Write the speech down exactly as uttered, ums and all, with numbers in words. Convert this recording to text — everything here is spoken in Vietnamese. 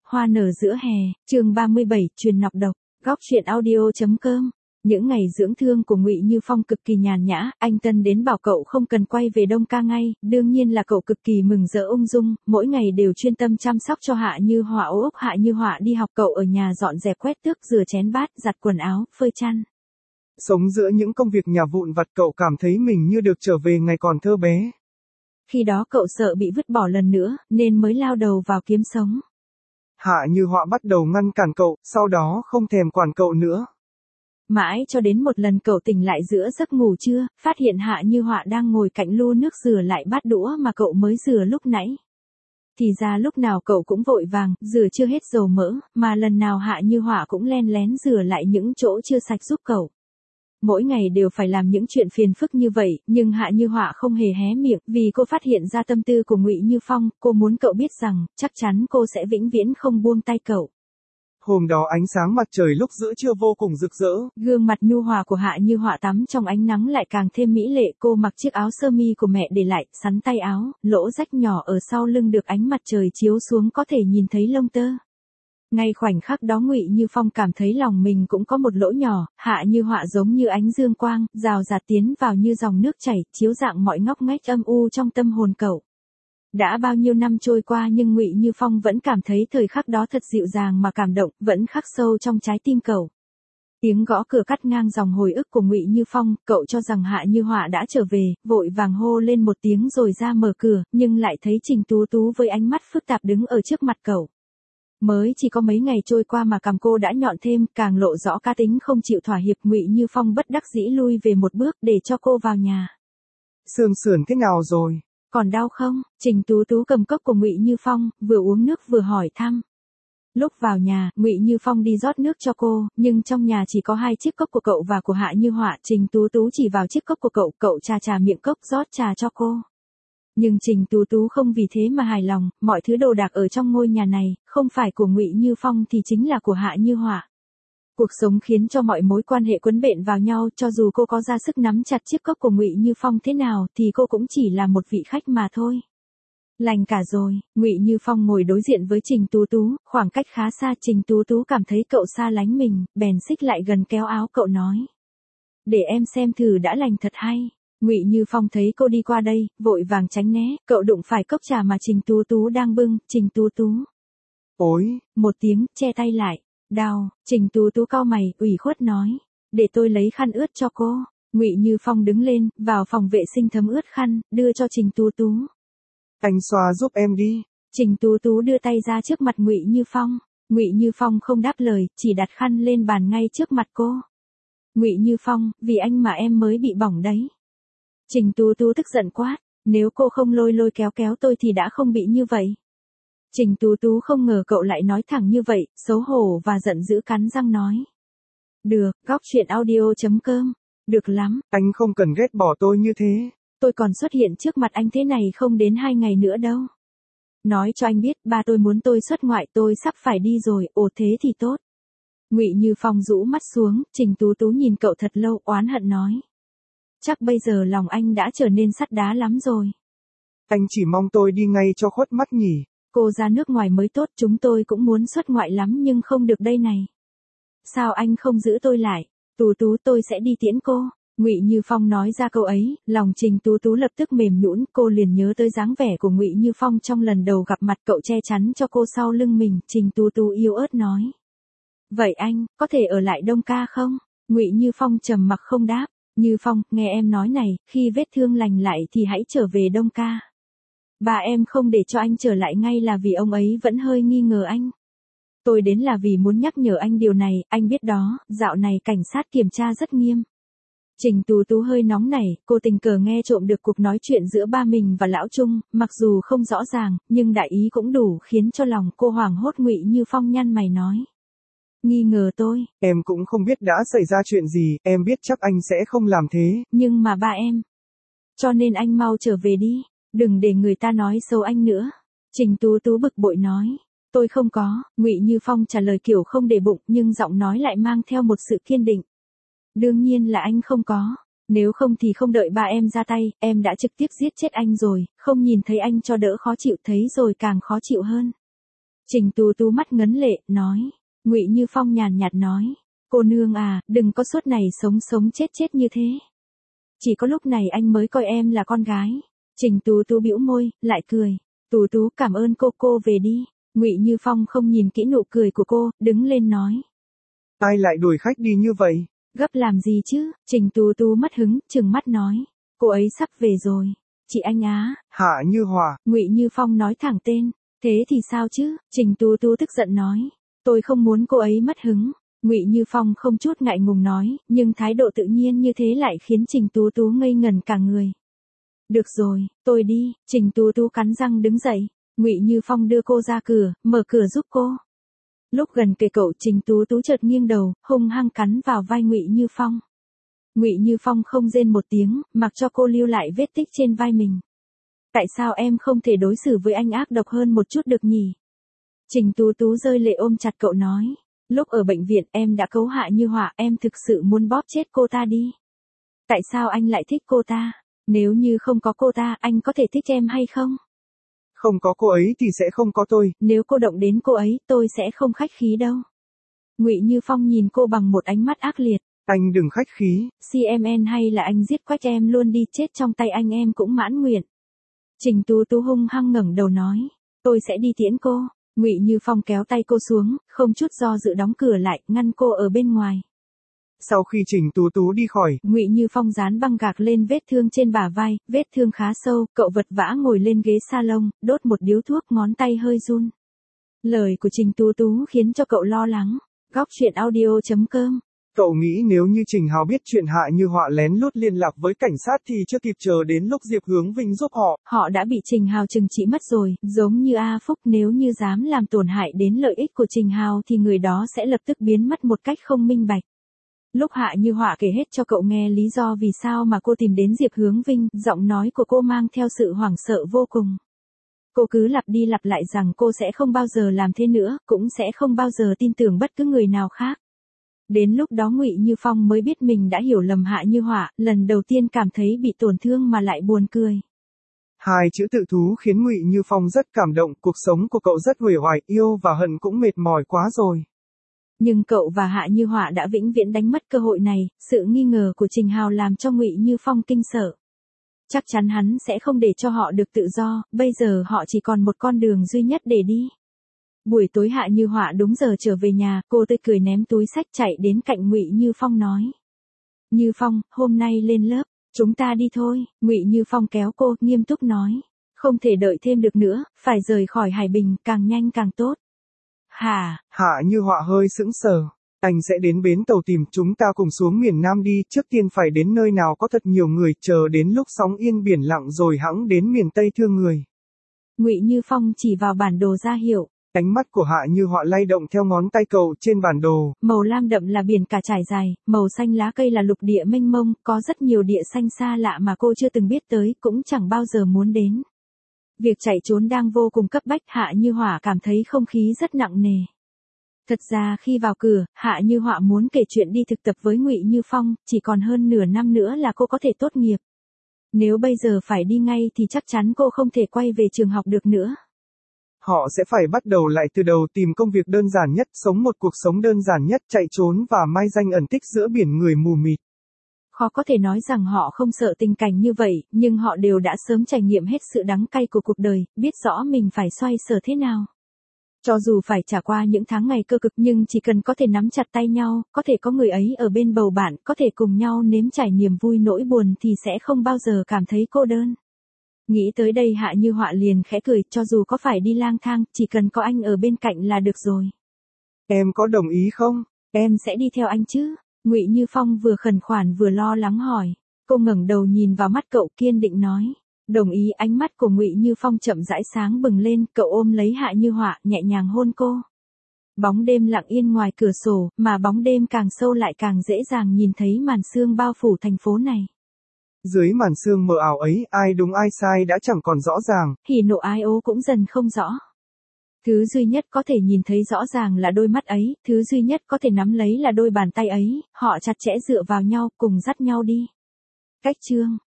Hoa nở giữa hè, chương ba mươi bảy, truyền nọc độc, góc truyện audio chấm com. Những ngày dưỡng thương của Ngụy Như Phong cực kỳ nhàn nhã, anh Tân đến bảo cậu không cần quay về Đông Ca ngay, đương nhiên là cậu cực kỳ mừng rỡ ung dung, mỗi ngày đều chuyên tâm chăm sóc cho Hạ Như Họa. Úc Hạ Như Họa đi học, cậu ở nhà dọn dẹp quét tước, rửa chén bát, giặt quần áo, phơi chăn. Sống giữa những công việc nhà vụn vặt, cậu cảm thấy mình như được trở về ngày còn thơ bé. Khi đó cậu sợ bị vứt bỏ lần nữa, nên mới lao đầu vào kiếm sống. Hạ Như Họa bắt đầu ngăn cản cậu, sau đó không thèm quản cậu nữa. Mãi cho đến một lần cậu tỉnh lại giữa giấc ngủ trưa, phát hiện Hạ Như Họa đang ngồi cạnh lu nước rửa lại bát đũa mà cậu mới rửa lúc nãy. Thì ra lúc nào cậu cũng vội vàng, rửa chưa hết dầu mỡ, mà lần nào Hạ Như Họa cũng len lén rửa lại những chỗ chưa sạch giúp cậu. Mỗi ngày đều phải làm những chuyện phiền phức như vậy, nhưng Hạ Như Họa không hề hé miệng, vì cô phát hiện ra tâm tư của Ngụy Như Phong, cô muốn cậu biết rằng, chắc chắn cô sẽ vĩnh viễn không buông tay cậu. Hôm đó ánh sáng mặt trời lúc giữa trưa vô cùng rực rỡ. Gương mặt nhu hòa của Hạ Như Họa tắm trong ánh nắng lại càng thêm mỹ lệ, cô mặc chiếc áo sơ mi của mẹ để lại, sắn tay áo, lỗ rách nhỏ ở sau lưng được ánh mặt trời chiếu xuống có thể nhìn thấy lông tơ. Ngay khoảnh khắc đó Ngụy Như Phong cảm thấy lòng mình cũng có một lỗ nhỏ, Hạ Như Họa giống như ánh dương quang, rào rạt tiến vào như dòng nước chảy, chiếu rạng mọi ngóc ngách âm u trong tâm hồn cậu. Đã bao nhiêu năm trôi qua nhưng Ngụy Như Phong vẫn cảm thấy thời khắc đó thật dịu dàng mà cảm động, vẫn khắc sâu trong trái tim cậu. Tiếng gõ cửa cắt ngang dòng hồi ức của Ngụy Như Phong, cậu cho rằng Hạ Như Họa đã trở về, vội vàng hô lên một tiếng rồi ra mở cửa, nhưng lại thấy Trình Tú Tú với ánh mắt phức tạp đứng ở trước mặt cậu. Mới chỉ có mấy ngày trôi qua mà cằm cô đã nhọn thêm, càng lộ rõ cá tính không chịu thỏa hiệp. Ngụy Như Phong bất đắc dĩ lui về một bước để cho cô vào nhà. Xương sườn thế nào rồi? Còn đau không? Trình Tú Tú cầm cốc của Ngụy Như Phong, vừa uống nước vừa hỏi thăm. Lúc vào nhà, Ngụy Như Phong đi rót nước cho cô, nhưng trong nhà chỉ có hai chiếc cốc của cậu và của Hạ Như Họa. Trình Tú Tú chỉ vào chiếc cốc của cậu, cậu trà trà miệng cốc rót trà cho cô. Nhưng Trình Tú Tú không vì thế mà hài lòng, mọi thứ đồ đạc ở trong ngôi nhà này, không phải của Ngụy Như Phong thì chính là của Hạ Như Họa. Cuộc sống khiến cho mọi mối quan hệ quấn bện vào nhau, cho dù cô có ra sức nắm chặt chiếc cốc của Ngụy Như Phong thế nào thì cô cũng chỉ là một vị khách mà thôi. Lành cả rồi, Ngụy Như Phong ngồi đối diện với Trình Tú Tú, khoảng cách khá xa. Trình Tú Tú cảm thấy cậu xa lánh mình, bèn xích lại gần kéo áo cậu nói. Để em xem thử đã lành thật hay. Ngụy Như Phong thấy cô đi qua đây, vội vàng tránh né, cậu đụng phải cốc trà mà Trình Tú Tú đang bưng. Trình Tú Tú. Ôi! Một tiếng, che tay lại. Đau. Trình Tú Tú cau mày, ủy khuất nói. Để tôi lấy khăn ướt cho cô. Ngụy Như Phong đứng lên, vào phòng vệ sinh thấm ướt khăn, đưa cho Trình Tú Tú. Anh xoa giúp em đi. Trình Tú Tú đưa tay ra trước mặt Ngụy Như Phong. Ngụy Như Phong không đáp lời, chỉ đặt khăn lên bàn ngay trước mặt cô. Ngụy Như Phong, vì anh mà em mới bị bỏng đấy. Trình Tú Tú tức giận quát, nếu cô không lôi lôi kéo kéo tôi thì đã không bị như vậy. Trình Tú Tú không ngờ cậu lại nói thẳng như vậy, xấu hổ và giận dữ cắn răng nói. Được, góc truyện audio chấm com. Được lắm. Anh không cần ghét bỏ tôi như thế. Tôi còn xuất hiện trước mặt anh thế này không đến hai ngày nữa đâu. Nói cho anh biết, ba tôi muốn tôi xuất ngoại, tôi sắp phải đi rồi, ồ thế thì tốt. Ngụy Như Phong rũ mắt xuống, Trình Tú Tú nhìn cậu thật lâu, oán hận nói. Chắc bây giờ lòng anh đã trở nên sắt đá lắm rồi. Anh chỉ mong tôi đi ngay cho khuất mắt nhỉ. Cô ra nước ngoài mới tốt, chúng tôi cũng muốn xuất ngoại lắm nhưng không được đây này. Sao anh không giữ tôi lại? Tú Tú, tôi sẽ đi tiễn cô. Ngụy Như Phong nói ra câu ấy, lòng Trình Tú Tú lập tức mềm nhũn, cô liền nhớ tới dáng vẻ của Ngụy Như Phong trong lần đầu gặp mặt, cậu che chắn cho cô sau lưng mình. Trình Tú Tú yếu ớt nói. Vậy anh, có thể ở lại Đông Ca không? Ngụy Như Phong trầm mặc không đáp. Như Phong, nghe em nói này, khi vết thương lành lại thì hãy trở về Đông Ca. Bà em không để cho anh trở lại ngay là vì ông ấy vẫn hơi nghi ngờ anh. Tôi đến là vì muốn nhắc nhở anh điều này, anh biết đó, dạo này cảnh sát kiểm tra rất nghiêm. Trình Tú Tú hơi nóng nảy, cô tình cờ nghe trộm được cuộc nói chuyện giữa ba mình và Lão Trung, mặc dù không rõ ràng, nhưng đại ý cũng đủ khiến cho lòng cô hoảng hốt. Ngụy Như Phong nhăn mày nói. Nghi ngờ tôi. Em cũng không biết đã xảy ra chuyện gì, em biết chắc anh sẽ không làm thế. Nhưng mà ba em. Cho nên anh mau trở về đi, đừng để người ta nói xấu anh nữa. Trình Tú Tú bực bội nói. Tôi không có. Ngụy Như Phong trả lời kiểu không để bụng, nhưng giọng nói lại mang theo một sự kiên định. Đương nhiên là anh không có. Nếu không thì không đợi ba em ra tay, em đã trực tiếp giết chết anh rồi, không nhìn thấy anh cho đỡ khó chịu, thấy rồi càng khó chịu hơn. Trình Tú Tú mắt ngấn lệ, nói. Ngụy Như Phong nhàn nhạt nói. Cô nương à, đừng có suốt này sống sống chết chết như thế. Chỉ có lúc này anh mới coi em là con gái. Trình Tú Tú bĩu môi, lại cười. Tú Tú cảm ơn cô, cô về đi. Ngụy Như Phong không nhìn kỹ nụ cười của cô, đứng lên nói. Ai lại đuổi khách đi như vậy? Gấp làm gì chứ? Trình Tú Tú mất hứng, trừng mắt nói. Cô ấy sắp về rồi. Chị anh á. Hạ Như Họa. Ngụy Như Phong nói thẳng tên. Thế thì sao chứ? Trình Tú Tú tức giận nói. Tôi không muốn cô ấy mất hứng. Ngụy Như Phong không chút ngại ngùng nói, nhưng thái độ tự nhiên như thế lại khiến Trình Tú Tú ngây ngẩn cả người. Được rồi, tôi đi. Trình Tú Tú cắn răng đứng dậy. Ngụy Như Phong đưa cô ra cửa, mở cửa giúp cô. Lúc gần kề cậu, Trình Tú Tú chợt nghiêng đầu, hung hăng cắn vào vai Ngụy Như Phong. Ngụy Như Phong không rên một tiếng, mặc cho cô lưu lại vết tích trên vai mình. Tại sao em không thể đối xử với anh ác độc hơn một chút được nhỉ? Trình Tú Tú rơi lệ ôm chặt cậu nói. Lúc ở bệnh viện em đã cấu Hạ Như Họa, em thực sự muốn bóp chết cô ta đi. Tại sao anh lại thích cô ta? Nếu như không có cô ta, anh có thể thích em hay không? Không có cô ấy thì sẽ không có tôi. Nếu cô động đến cô ấy, tôi sẽ không khách khí đâu. Ngụy Như Phong nhìn cô bằng một ánh mắt ác liệt. Anh đừng khách khí. xê em en hay là anh giết quách em luôn đi, chết trong tay anh em cũng mãn nguyện. Trình Tú Tú hung hăng ngẩng đầu nói. Tôi sẽ đi tiễn cô. Ngụy Như Phong kéo tay cô xuống, không chút do dự đóng cửa lại, ngăn cô ở bên ngoài. Sau khi Trình Tú Tú đi khỏi, Ngụy Như Phong dán băng gạc lên vết thương trên bả vai, vết thương khá sâu, cậu vật vã ngồi lên ghế salon, đốt một điếu thuốc, ngón tay hơi run. Lời của Trình Tú Tú khiến cho cậu lo lắng. Góc truyện audio chấm com. Cậu nghĩ nếu như Trình Hào biết chuyện Hạ Như Họa lén lút liên lạc với cảnh sát thì chưa kịp chờ đến lúc Diệp Hướng Vinh giúp họ. Họ đã bị Trình Hào trừng trị mất rồi, giống như A Phúc, nếu như dám làm tổn hại đến lợi ích của Trình Hào thì người đó sẽ lập tức biến mất một cách không minh bạch. Lúc Hạ Như Họa kể hết cho cậu nghe lý do vì sao mà cô tìm đến Diệp Hướng Vinh, giọng nói của cô mang theo sự hoảng sợ vô cùng. Cô cứ lặp đi lặp lại rằng cô sẽ không bao giờ làm thế nữa, cũng sẽ không bao giờ tin tưởng bất cứ người nào khác. Đến lúc đó Ngụy Như Phong mới biết mình đã hiểu lầm Hạ Như Họa, lần đầu tiên cảm thấy bị tổn thương mà lại buồn cười. Hai chữ tự thú khiến Ngụy Như Phong rất cảm động, cuộc sống của cậu rất uể oải, yêu và hận cũng mệt mỏi quá rồi. Nhưng cậu và Hạ Như Họa đã vĩnh viễn đánh mất cơ hội này, sự nghi ngờ của Trình Hào làm cho Ngụy Như Phong kinh sợ. Chắc chắn hắn sẽ không để cho họ được tự do, bây giờ họ chỉ còn một con đường duy nhất để đi. Buổi tối Hạ Như Họa đúng giờ trở về nhà, cô tươi cười ném túi sách chạy đến cạnh Ngụy Như Phong nói. Như Phong, hôm nay lên lớp, chúng ta đi thôi. Ngụy Như Phong kéo cô, nghiêm túc nói. Không thể đợi thêm được nữa, phải rời khỏi Hải Bình, càng nhanh càng tốt. Hả? Hạ Như Họa hơi sững sờ. Anh sẽ đến bến tàu tìm, chúng ta cùng xuống miền Nam đi, trước tiên phải đến nơi nào có thật nhiều người, chờ đến lúc sóng yên biển lặng rồi hẵng đến miền Tây thương người. Ngụy Như Phong chỉ vào bản đồ ra hiệu. Ánh mắt của Hạ Như Họa lay động theo ngón tay cậu trên bản đồ. Màu lam đậm là biển cả trải dài, màu xanh lá cây là lục địa mênh mông, có rất nhiều địa xanh xa lạ mà cô chưa từng biết tới, cũng chẳng bao giờ muốn đến. Việc chạy trốn đang vô cùng cấp bách, Hạ Như Họa cảm thấy không khí rất nặng nề. Thật ra khi vào cửa, Hạ Như Họa muốn kể chuyện đi thực tập với Ngụy Như Phong, chỉ còn hơn nửa năm nữa là cô có thể tốt nghiệp. Nếu bây giờ phải đi ngay thì chắc chắn cô không thể quay về trường học được nữa. Họ sẽ phải bắt đầu lại từ đầu, tìm công việc đơn giản nhất, sống một cuộc sống đơn giản nhất, chạy trốn và mai danh ẩn tích giữa biển người mù mịt. Khó có thể nói rằng họ không sợ tình cảnh như vậy, nhưng họ đều đã sớm trải nghiệm hết sự đắng cay của cuộc đời, biết rõ mình phải xoay sở thế nào. Cho dù phải trải qua những tháng ngày cơ cực nhưng chỉ cần có thể nắm chặt tay nhau, có thể có người ấy ở bên bầu bạn, có thể cùng nhau nếm trải niềm vui nỗi buồn thì sẽ không bao giờ cảm thấy cô đơn. Nghĩ tới đây Hạ Như Họa liền khẽ cười, cho dù có phải đi lang thang, chỉ cần có anh ở bên cạnh là được rồi. Em có đồng ý không? Em sẽ đi theo anh chứ? Ngụy Như Phong vừa khẩn khoản vừa lo lắng hỏi. Cô ngẩng đầu nhìn vào mắt cậu, kiên định nói. Đồng ý. Ánh mắt của Ngụy Như Phong chậm rãi sáng bừng lên, cậu ôm lấy Hạ Như Họa, nhẹ nhàng hôn cô. Bóng đêm lặng yên ngoài cửa sổ, mà bóng đêm càng sâu lại càng dễ dàng nhìn thấy màn sương bao phủ thành phố này. Dưới màn sương mờ ảo ấy, ai đúng ai sai đã chẳng còn rõ ràng. Hỉ nộ ái ố cũng dần không rõ. Thứ duy nhất có thể nhìn thấy rõ ràng là đôi mắt ấy, thứ duy nhất có thể nắm lấy là đôi bàn tay ấy, họ chặt chẽ dựa vào nhau, cùng dắt nhau đi. Cách chương